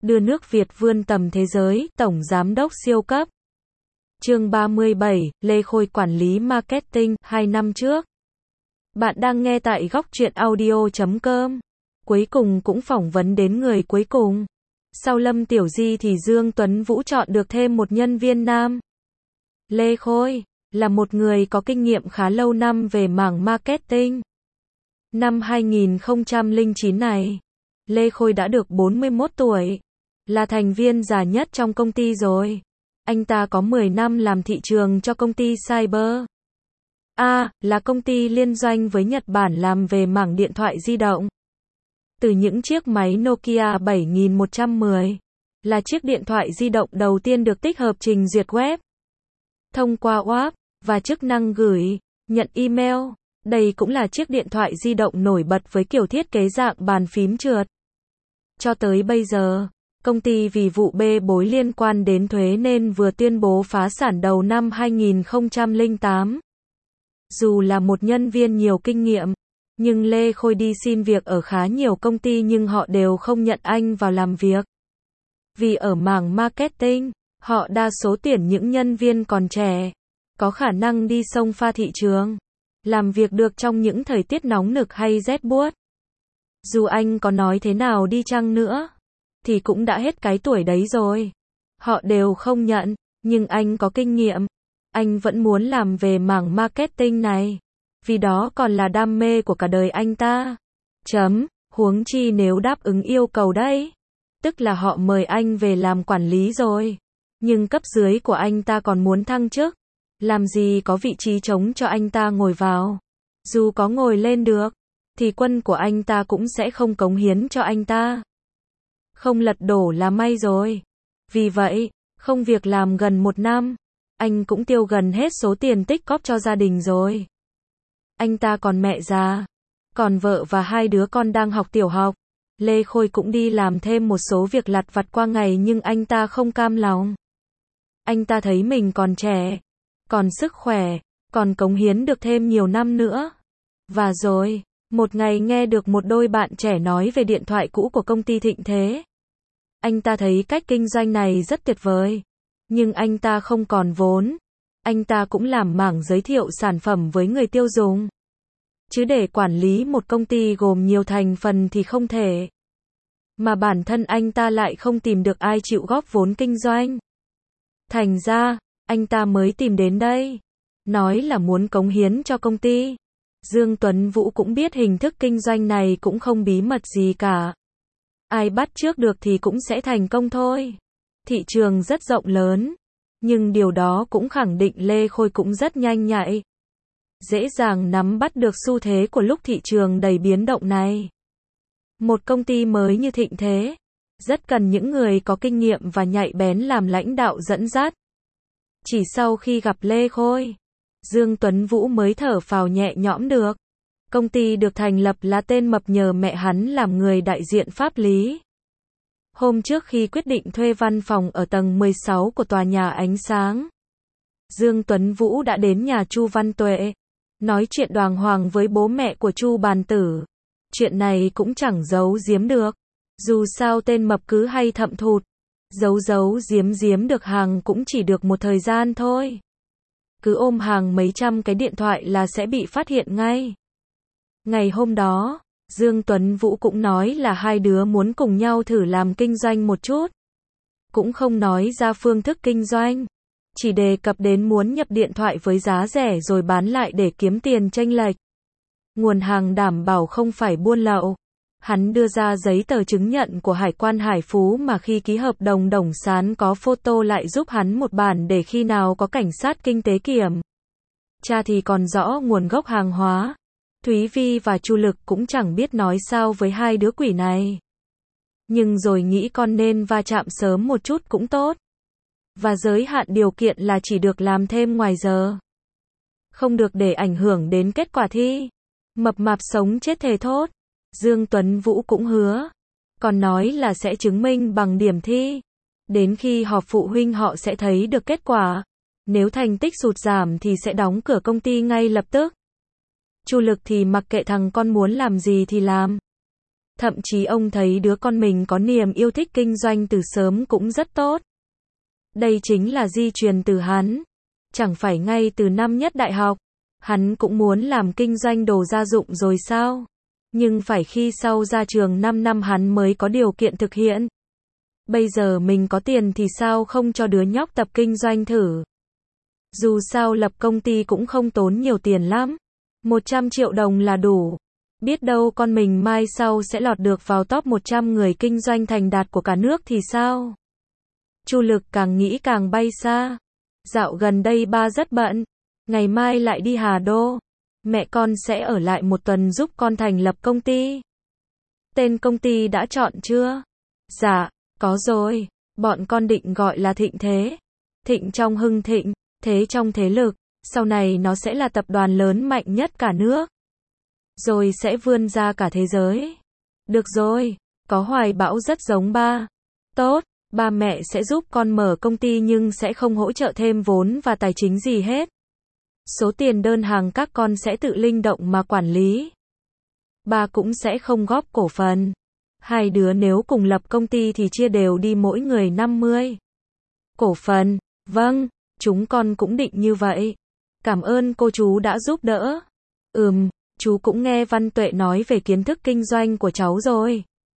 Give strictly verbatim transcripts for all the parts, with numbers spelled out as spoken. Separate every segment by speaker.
Speaker 1: đưa nước Việt vươn tầm thế giới, Tổng Giám đốc siêu cấp. Chương ba mươi bảy, Lê Khôi quản lý marketing, hai năm trước. Bạn đang nghe tại góc truyện audio chấm com. Cuối cùng cũng phỏng vấn đến người cuối cùng. Sau Lâm Tiểu Di thì Dương Tuấn Vũ chọn được thêm một nhân viên nam. Lê Khôi là một người có kinh nghiệm khá lâu năm về mảng marketing. Năm hai nghìn không trăm lẻ chín này, Lê Khôi đã được bốn mươi mốt tuổi, là thành viên già nhất trong công ty rồi. Anh ta có mười năm làm thị trường cho công ty Cyber A, là công ty liên doanh với Nhật Bản làm về mảng điện thoại di động. Từ những chiếc máy Nokia bảy nghìn một trăm mười, là chiếc điện thoại di động đầu tiên được tích hợp trình duyệt web, thông qua web, và chức năng gửi, nhận email. Đây cũng là chiếc điện thoại di động nổi bật với kiểu thiết kế dạng bàn phím trượt. Cho tới bây giờ, công ty vì vụ bê bối liên quan đến thuế nên vừa tuyên bố phá sản đầu năm hai nghìn không trăm lẻ tám. Dù là một nhân viên nhiều kinh nghiệm, nhưng Lê Khôi đi xin việc ở khá nhiều công ty nhưng họ đều không nhận anh vào làm việc. Vì ở mảng marketing, họ đa số tuyển những nhân viên còn trẻ, có khả năng đi xông pha thị trường, làm việc được trong những thời tiết nóng nực hay rét buốt. Dù anh có nói thế nào đi chăng nữa, thì cũng đã hết cái tuổi đấy rồi. Họ đều không nhận, nhưng anh có kinh nghiệm. Anh vẫn muốn làm về mảng marketing này, vì đó còn là đam mê của cả đời anh ta. Chấm, huống chi nếu đáp ứng yêu cầu đấy. Tức là họ mời anh về làm quản lý rồi. Nhưng cấp dưới của anh ta còn muốn thăng chức. Làm gì có vị trí trống cho anh ta ngồi vào. Dù có ngồi lên được, thì quân của anh ta cũng sẽ không cống hiến cho anh ta. Không lật đổ là may rồi. Vì vậy, không việc làm gần một năm, anh cũng tiêu gần hết số tiền tích cóp cho gia đình rồi. Anh ta còn mẹ già, còn vợ và hai đứa con đang học tiểu học. Lê Khôi cũng đi làm thêm một số việc lặt vặt qua ngày nhưng anh ta không cam lòng. Anh ta thấy mình còn trẻ, còn sức khỏe, còn cống hiến được thêm nhiều năm nữa. Và rồi, một ngày nghe được một đôi bạn trẻ nói về điện thoại cũ của công ty Thịnh Thế. Anh ta thấy cách kinh doanh này rất tuyệt vời. Nhưng anh ta không còn vốn. Anh ta cũng làm mảng giới thiệu sản phẩm với người tiêu dùng. Chứ để quản lý một công ty gồm nhiều thành phần thì không thể. Mà bản thân anh ta lại không tìm được ai chịu góp vốn kinh doanh. Thành ra, anh ta mới tìm đến đây. Nói là muốn cống hiến cho công ty. Dương Tuấn Vũ cũng biết hình thức kinh doanh này cũng không bí mật gì cả. Ai bắt trước được thì cũng sẽ thành công thôi. Thị trường rất rộng lớn. Nhưng điều đó cũng khẳng định Lê Khôi cũng rất nhanh nhạy. Dễ dàng nắm bắt được xu thế của lúc thị trường đầy biến động này. Một công ty mới như Thịnh Thế, rất cần những người có kinh nghiệm và nhạy bén làm lãnh đạo dẫn dắt. Chỉ sau khi gặp Lê Khôi, Dương Tuấn Vũ mới thở phào nhẹ nhõm được. Công ty được thành lập là tên Mập nhờ mẹ hắn làm người đại diện pháp lý. Hôm trước khi quyết định thuê văn phòng ở tầng mười sáu của tòa nhà Ánh Sáng, Dương Tuấn Vũ đã đến nhà Chu Văn Tuệ, nói chuyện đàng hoàng với bố mẹ của Chu Bàn Tử. Chuyện này cũng chẳng giấu giếm được. Dù sao tên Mập cứ hay thậm thụt, giấu giấu giếm giếm được hàng cũng chỉ được một thời gian thôi. Cứ ôm hàng mấy trăm cái điện thoại là sẽ bị phát hiện ngay. Ngày hôm đó, Dương Tuấn Vũ cũng nói là hai đứa muốn cùng nhau thử làm kinh doanh một chút. Cũng không nói ra phương thức kinh doanh. Chỉ đề cập đến muốn nhập điện thoại với giá rẻ rồi bán lại để kiếm tiền chênh lệch. Nguồn hàng đảm bảo không phải buôn lậu. Hắn đưa ra giấy tờ chứng nhận của Hải quan Hải Phú mà khi ký hợp đồng Đồng Sán có photo lại giúp hắn một bản để khi nào có cảnh sát kinh tế kiểm tra thì còn rõ nguồn gốc hàng hóa. Thúy Vi và Chu Lực cũng chẳng biết nói sao với hai đứa quỷ này. Nhưng rồi nghĩ con nên va chạm sớm một chút cũng tốt. Và giới hạn điều kiện là chỉ được làm thêm ngoài giờ. Không được để ảnh hưởng đến kết quả thi. Mập mạp sống chết thề thốt. Dương Tuấn Vũ cũng hứa. Còn nói là sẽ chứng minh bằng điểm thi. Đến khi họp phụ huynh họ sẽ thấy được kết quả. Nếu thành tích sụt giảm thì sẽ đóng cửa công ty ngay lập tức. Chu Lực thì mặc kệ thằng con muốn làm gì thì làm. Thậm chí ông thấy đứa con mình có niềm yêu thích kinh doanh từ sớm cũng rất tốt. Đây chính là di truyền từ hắn. Chẳng phải ngay từ năm nhất đại học, hắn cũng muốn làm kinh doanh đồ gia dụng rồi sao? Nhưng phải khi sau ra trường năm năm hắn mới có điều kiện thực hiện. Bây giờ mình có tiền thì sao không cho đứa nhóc tập kinh doanh thử? Dù sao lập công ty cũng không tốn nhiều tiền lắm. một trăm triệu đồng là đủ. Biết đâu con mình mai sau sẽ lọt được vào top một trăm người kinh doanh thành đạt của cả nước thì sao? Chu Lực càng nghĩ càng bay xa. Dạo gần đây ba rất bận. Ngày mai lại đi Hà Đô. Mẹ con sẽ ở lại một tuần giúp con thành lập công ty. Tên công ty đã chọn chưa? Dạ, có rồi. Bọn con định gọi là Thịnh Thế. Thịnh trong hưng thịnh, thế trong thế lực. Sau này nó sẽ là tập đoàn lớn mạnh nhất cả nước. Rồi sẽ vươn ra cả thế giới. Được rồi, có hoài bão rất giống ba. Tốt, ba mẹ sẽ giúp con mở công ty nhưng sẽ không hỗ trợ thêm vốn và tài chính gì hết. Số tiền đơn hàng các con sẽ tự linh động mà quản lý. Ba cũng sẽ không góp cổ phần. Hai đứa nếu cùng lập công ty thì chia đều đi mỗi người năm mươi cổ phần. Vâng, chúng con cũng định như vậy. Cảm ơn cô chú đã giúp đỡ. Ừm, chú cũng nghe Văn Tuệ nói về kiến thức kinh doanh của cháu rồi.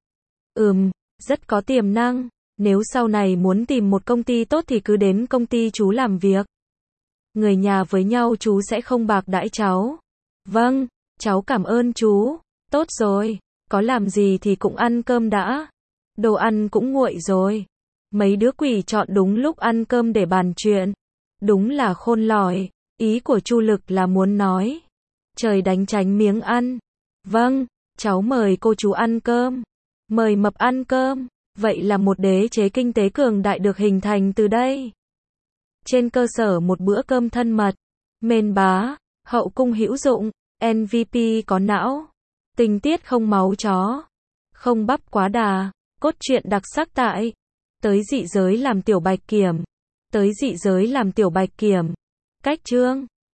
Speaker 1: Ừm, rất có tiềm năng. Nếu sau này muốn tìm một công ty tốt thì cứ đến công ty chú làm việc. Người nhà với nhau chú sẽ không bạc đãi cháu. Vâng, cháu cảm ơn chú. Tốt rồi, có làm gì thì cũng ăn cơm đã. Đồ ăn cũng nguội rồi. Mấy đứa quỷ chọn đúng lúc ăn cơm để bàn chuyện. Đúng là khôn lỏi. Ý của Chu Lực là muốn nói. Trời đánh tránh miếng ăn. Vâng, cháu mời cô chú ăn cơm. Mời mập ăn cơm. Vậy là một đế chế kinh tế cường đại được hình thành từ đây. Trên cơ sở một bữa cơm thân mật, mền bá, hậu cung hữu dụng, em vê pê có não, tình tiết không máu chó, không bắp quá đà, cốt truyện đặc sắc tại Tới Dị Giới làm Tiểu Bạch Kiểm. Tới Dị Giới làm Tiểu Bạch Kiểm. Cách chương